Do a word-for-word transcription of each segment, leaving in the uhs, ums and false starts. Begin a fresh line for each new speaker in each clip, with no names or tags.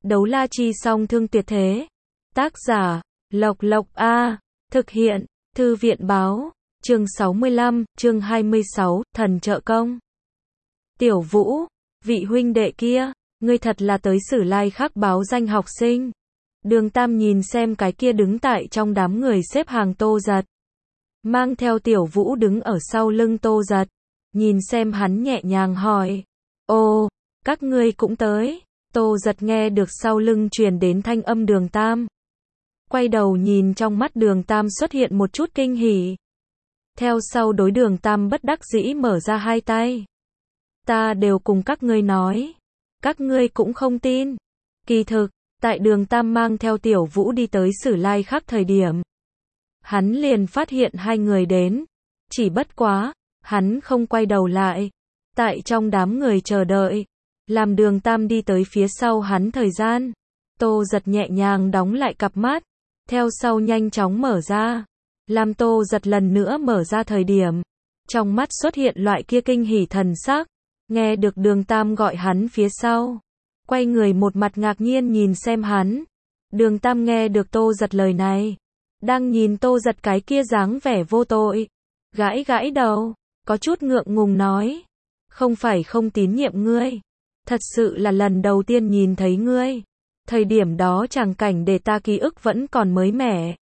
Đấu la chi song thương tuyệt thế. Tác giả, Lộc Lộc A. Thực hiện, Thư viện báo. Chương sáu mươi lăm, chương hai mươi sáu, thần trợ công. Tiểu Vũ, vị huynh đệ kia, ngươi thật là tới Sử Lai Khắc báo danh học sinh. Đường Tam nhìn xem cái kia đứng tại trong đám người xếp hàng Tô Giật. Mang theo Tiểu Vũ đứng ở sau lưng Tô Giật. Nhìn xem hắn nhẹ nhàng hỏi. Ồ, các ngươi cũng tới. Tô Giật nghe được sau lưng truyền đến thanh âm Đường Tam. Quay đầu nhìn trong mắt Đường Tam xuất hiện một chút kinh hỉ. Theo sau đối Đường Tam bất đắc dĩ mở ra hai tay. Ta đều cùng các ngươi nói. Các ngươi cũng không tin. Kỳ thực, tại Đường Tam mang theo Tiểu Vũ đi tới Sử Lai Khắc thời điểm. Hắn liền phát hiện hai người đến. Chỉ bất quá, hắn không quay đầu lại. Tại trong đám người chờ đợi. Làm Đường Tam đi tới phía sau hắn thời gian. Tô Giật nhẹ nhàng đóng lại cặp mắt. Theo sau nhanh chóng mở ra. Làm Tô Giật lần nữa mở ra thời điểm. Trong mắt xuất hiện loại kia kinh hỉ thần sắc. Nghe được Đường Tam gọi hắn phía sau. Quay người một mặt ngạc nhiên nhìn xem hắn. Đường Tam nghe được Tô Giật lời này. Đang nhìn Tô Giật cái kia dáng vẻ vô tội. Gãi gãi đầu. Có chút ngượng ngùng nói. Không phải không tín nhiệm ngươi. Thật sự là lần đầu tiên nhìn thấy ngươi. Thời điểm đó tràng cảnh để ta ký ức vẫn còn mới mẻ.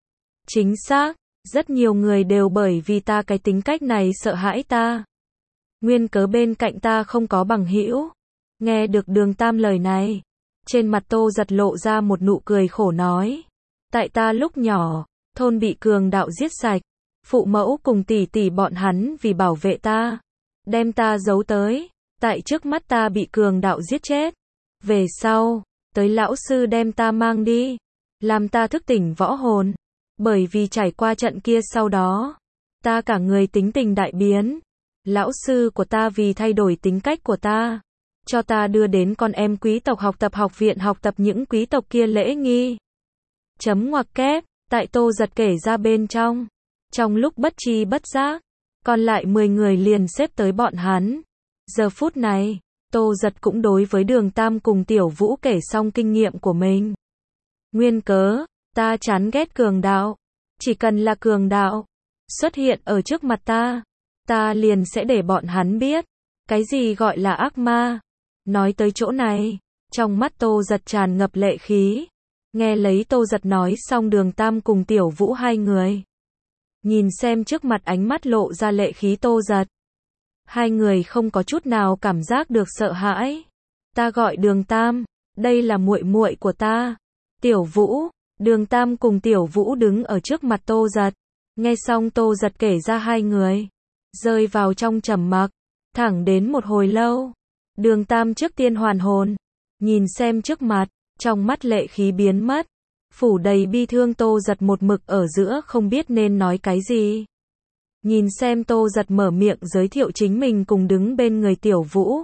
Chính xác, rất nhiều người đều bởi vì ta cái tính cách này sợ hãi ta. Nguyên cớ bên cạnh ta không có bằng hữu. Nghe được Đường Tam lời này, trên mặt Tô Giật lộ ra một nụ cười khổ nói. Tại ta lúc nhỏ, thôn bị cường đạo giết sạch. Phụ mẫu cùng tỷ tỷ bọn hắn vì bảo vệ ta. Đem ta giấu tới. Tại trước mắt ta bị cường đạo giết chết. Về sau, tới lão sư đem ta mang đi. Làm ta thức tỉnh võ hồn. Bởi vì trải qua trận kia sau đó. Ta cả người tính tình đại biến. Lão sư của ta vì thay đổi tính cách của ta. Cho ta đưa đến con em quý tộc học tập học viện học tập những quý tộc kia lễ nghi. Chấm ngoặc kép, tại Tô Giật kể ra bên trong. Trong lúc bất tri bất giác. Còn lại mười người liền xếp tới bọn hắn. Giờ phút này, Tô Giật cũng đối với Đường Tam cùng Tiểu Vũ kể xong kinh nghiệm của mình. Nguyên cớ, ta chán ghét cường đạo. Chỉ cần là cường đạo xuất hiện ở trước mặt ta, ta liền sẽ để bọn hắn biết cái gì gọi là ác ma. Nói tới chỗ này, trong mắt Tô Giật tràn ngập lệ khí. Nghe lấy Tô Giật nói xong, Đường Tam cùng Tiểu Vũ hai người nhìn xem trước mặt ánh mắt lộ ra lệ khí Tô Giật. Hai người không có chút nào cảm giác được sợ hãi. Ta gọi Đường Tam, đây là muội muội của ta. Tiểu Vũ, Đường Tam cùng Tiểu Vũ đứng ở trước mặt Tô Giật. Nghe xong Tô Giật kể ra hai người, rơi vào trong trầm mặc, thẳng đến một hồi lâu. Đường Tam trước tiên hoàn hồn, nhìn xem trước mặt, trong mắt lệ khí biến mất. Phủ đầy bi thương Tô Giật một mực ở giữa không biết nên nói cái gì. Nhìn xem Tô Giật mở miệng giới thiệu chính mình cùng đứng bên người Tiểu Vũ.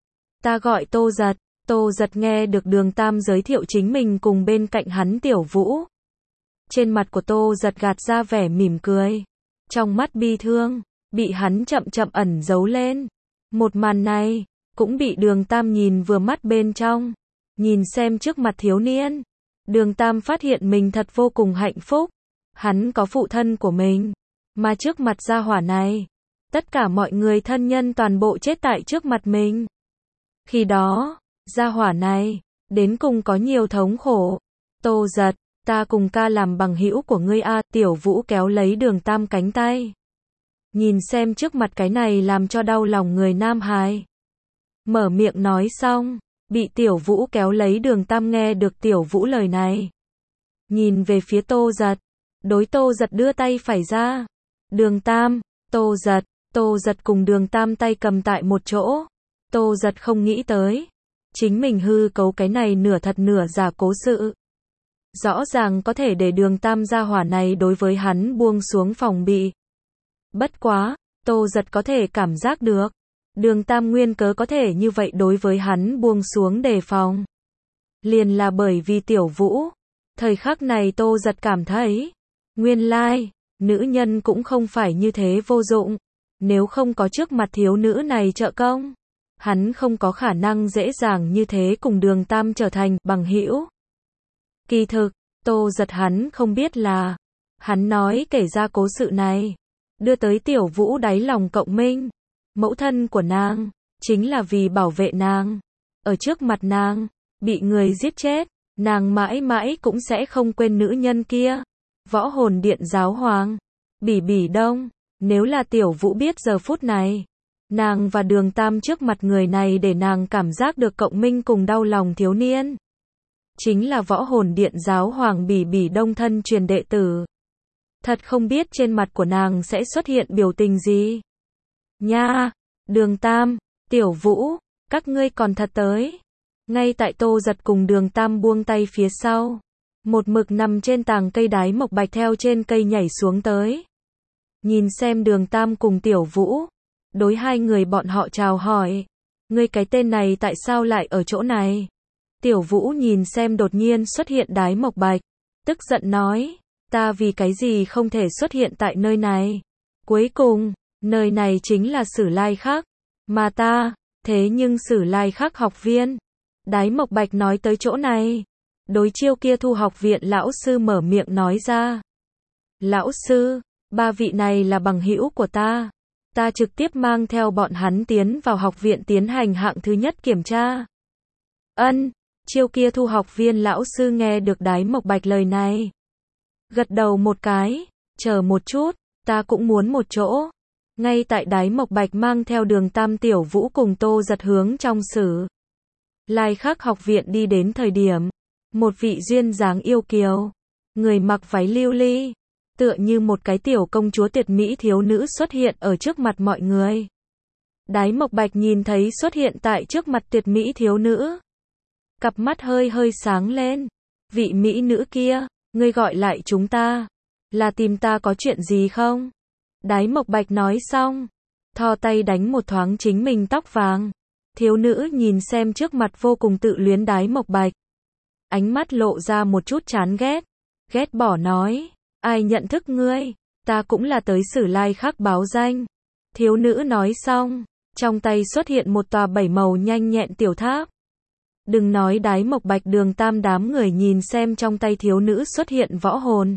Ta gọi Tô Giật. Tô Giật nghe được Đường Tam giới thiệu chính mình cùng bên cạnh hắn Tiểu Vũ. Trên mặt của Tô Giật gạt ra vẻ mỉm cười. Trong mắt bi thương, bị hắn chậm chậm ẩn giấu lên. Một màn này, cũng bị Đường Tam nhìn vừa mắt bên trong. Nhìn xem trước mặt thiếu niên. Đường Tam phát hiện mình thật vô cùng hạnh phúc. Hắn có phụ thân của mình. Mà trước mặt gia hỏa này, tất cả mọi người thân nhân toàn bộ chết tại trước mặt mình. Khi đó, gia hỏa này, đến cùng có nhiều thống khổ. Tô Giật, ta cùng ca làm bằng hữu của ngươi a. Tiểu Vũ kéo lấy Đường Tam cánh tay. Nhìn xem trước mặt cái này làm cho đau lòng người nam hài. Mở miệng nói xong, bị Tiểu Vũ kéo lấy. Đường Tam nghe được Tiểu Vũ lời này. Nhìn về phía Tô Giật. Đối Tô Giật đưa tay phải ra. Đường Tam, Tô Giật, Tô Giật cùng Đường Tam tay cầm tại một chỗ. Tô Giật không nghĩ tới. Chính mình hư cấu cái này nửa thật nửa giả cố sự. Rõ ràng có thể để Đường Tam gia hỏa này đối với hắn buông xuống phòng bị. Bất quá, Tô Giật có thể cảm giác được. Đường Tam nguyên cớ có thể như vậy đối với hắn buông xuống đề phòng. Liền là bởi vì Tiểu Vũ. Thời khắc này Tô Giật cảm thấy. Nguyên lai, nữ nhân cũng không phải như thế vô dụng. Nếu không có trước mặt thiếu nữ này trợ công, hắn không có khả năng dễ dàng như thế cùng Đường Tam trở thành bằng hữu. Kỳ thực, Tô Giật hắn không biết là, hắn nói kể ra cố sự này, đưa tới Tiểu Vũ đáy lòng cộng minh. Mẫu thân của nàng, chính là vì bảo vệ nàng. Ở trước mặt nàng, bị người giết chết, nàng mãi mãi cũng sẽ không quên nữ nhân kia. Võ Hồn Điện giáo hoàng, Bỉ Bỉ Đông, nếu là Tiểu Vũ biết giờ phút này, nàng và Đường Tam trước mặt người này để nàng cảm giác được cộng minh cùng đau lòng thiếu niên. Chính là Võ Hồn Điện giáo hoàng Bỉ Bỉ Đông thân truyền đệ tử. Thật không biết trên mặt của nàng sẽ xuất hiện biểu tình gì. Nha, Đường Tam, Tiểu Vũ, các ngươi còn thật tới. Ngay tại Tô Giật cùng Đường Tam buông tay phía sau, một mực nằm trên tàng cây đái mộc bạch theo trên cây nhảy xuống tới. Nhìn xem Đường Tam cùng Tiểu Vũ, đối hai người bọn họ chào hỏi. Ngươi cái tên này tại sao lại ở chỗ này? Tiểu Vũ nhìn xem đột nhiên xuất hiện đái mộc bạch, tức giận nói, ta vì cái gì không thể xuất hiện tại nơi này? Cuối cùng, nơi này chính là Sử Lai Khắc, mà ta, thế nhưng Sử Lai Khắc học viên. Đái mộc bạch nói tới chỗ này, đối Chiêu Kia Thu học viện lão sư mở miệng nói ra. Lão sư, ba vị này là bằng hữu của ta. Ta trực tiếp mang theo bọn hắn tiến vào học viện tiến hành hạng thứ nhất kiểm tra. Ân, Chiêu Kia Thu học viên lão sư nghe được đái mộc bạch lời này. Gật đầu một cái, chờ một chút, ta cũng muốn một chỗ. Ngay tại đái mộc bạch mang theo Đường Tam Tiểu Vũ cùng Tô Giật hướng trong Sử Lai Khắc học viện đi đến thời điểm, một vị duyên dáng yêu kiều, người mặc váy lưu ly, tựa như một cái tiểu công chúa tuyệt mỹ thiếu nữ xuất hiện ở trước mặt mọi người. Đái mộc bạch nhìn thấy xuất hiện tại trước mặt tuyệt mỹ thiếu nữ, cặp mắt hơi hơi sáng lên. Vị mỹ nữ kia, ngươi gọi lại chúng ta, là tìm ta có chuyện gì không? Đái mộc bạch nói xong, thò tay đánh một thoáng chính mình tóc vàng. Thiếu nữ nhìn xem trước mặt vô cùng tự luyến đái mộc bạch, ánh mắt lộ ra một chút chán ghét, ghét bỏ nói, ai nhận thức ngươi, ta cũng là tới Sử Lai Khắc báo danh. Thiếu nữ nói xong, trong tay xuất hiện một tòa bảy màu nhanh nhẹn tiểu tháp. Đừng nói đái mộc bạch Đường Tam đám người nhìn xem trong tay thiếu nữ xuất hiện võ hồn,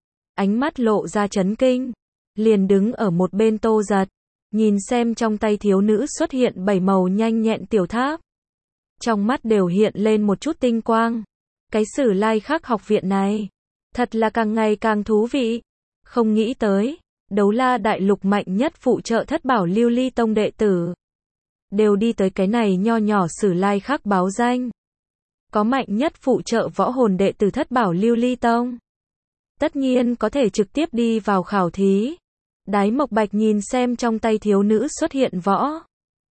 ánh mắt lộ ra chấn kinh, liền đứng ở một bên Tô Giật, nhìn xem trong tay thiếu nữ xuất hiện bảy màu nhanh nhẹn tiểu tháp. Trong mắt đều hiện lên một chút tinh quang. Cái Sử Lai Khắc học viện này, thật là càng ngày càng thú vị. Không nghĩ tới, Đấu La Đại Lục mạnh nhất phụ trợ thất bảo lưu ly tông đệ tử, đều đi tới cái này nho nhỏ Sử Lai Khắc báo danh. Có mạnh nhất phụ trợ võ hồn đệ tử thất bảo lưu ly tông, tất nhiên có thể trực tiếp đi vào khảo thí. Đái mộc bạch nhìn xem trong tay thiếu nữ xuất hiện võ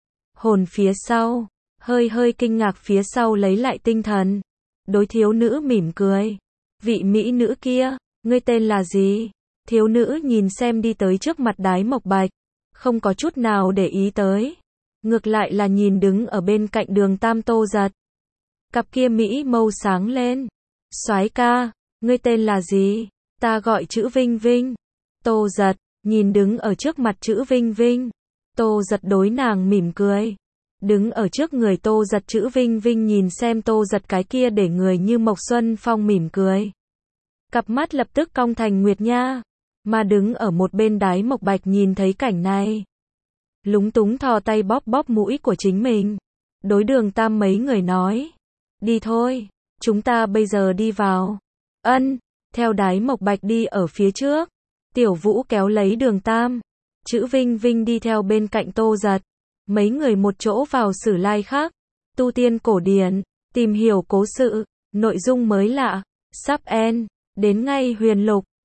hồn phía sau, hơi hơi kinh ngạc phía sau lấy lại tinh thần. Đối thiếu nữ mỉm cười. Vị mỹ nữ kia, ngươi tên là gì? Thiếu nữ nhìn xem đi tới trước mặt đái mộc bạch, không có chút nào để ý tới. Ngược lại là nhìn đứng ở bên cạnh Đường Tam Tô Giật. Cặp kia mỹ mâu sáng lên. Soái ca, ngươi tên là gì? Ta gọi chữ Vinh Vinh. Tô Giật, nhìn đứng ở trước mặt chữ Vinh Vinh. Tô Giật đối nàng mỉm cười. Đứng ở trước người Tô Giật chữ Vinh Vinh nhìn xem Tô Giật cái kia để người như Mộc Xuân Phong mỉm cười. Cặp mắt lập tức cong thành nguyệt nha. Mà đứng ở một bên đái mộc bạch nhìn thấy cảnh này, lúng túng thò tay bóp bóp mũi của chính mình. Đối Đường Tam mấy người nói, đi thôi, chúng ta bây giờ đi vào. Ân, theo đái mộc bạch đi ở phía trước. Tiểu Vũ kéo lấy Đường Tam, chữ Vinh Vinh đi theo bên cạnh Tô Giật. Mấy người một chỗ vào Sử Lai Khắc, tu tiên cổ điển, tìm hiểu cố sự, nội dung mới lạ, sắp end, đến ngay huyền lục.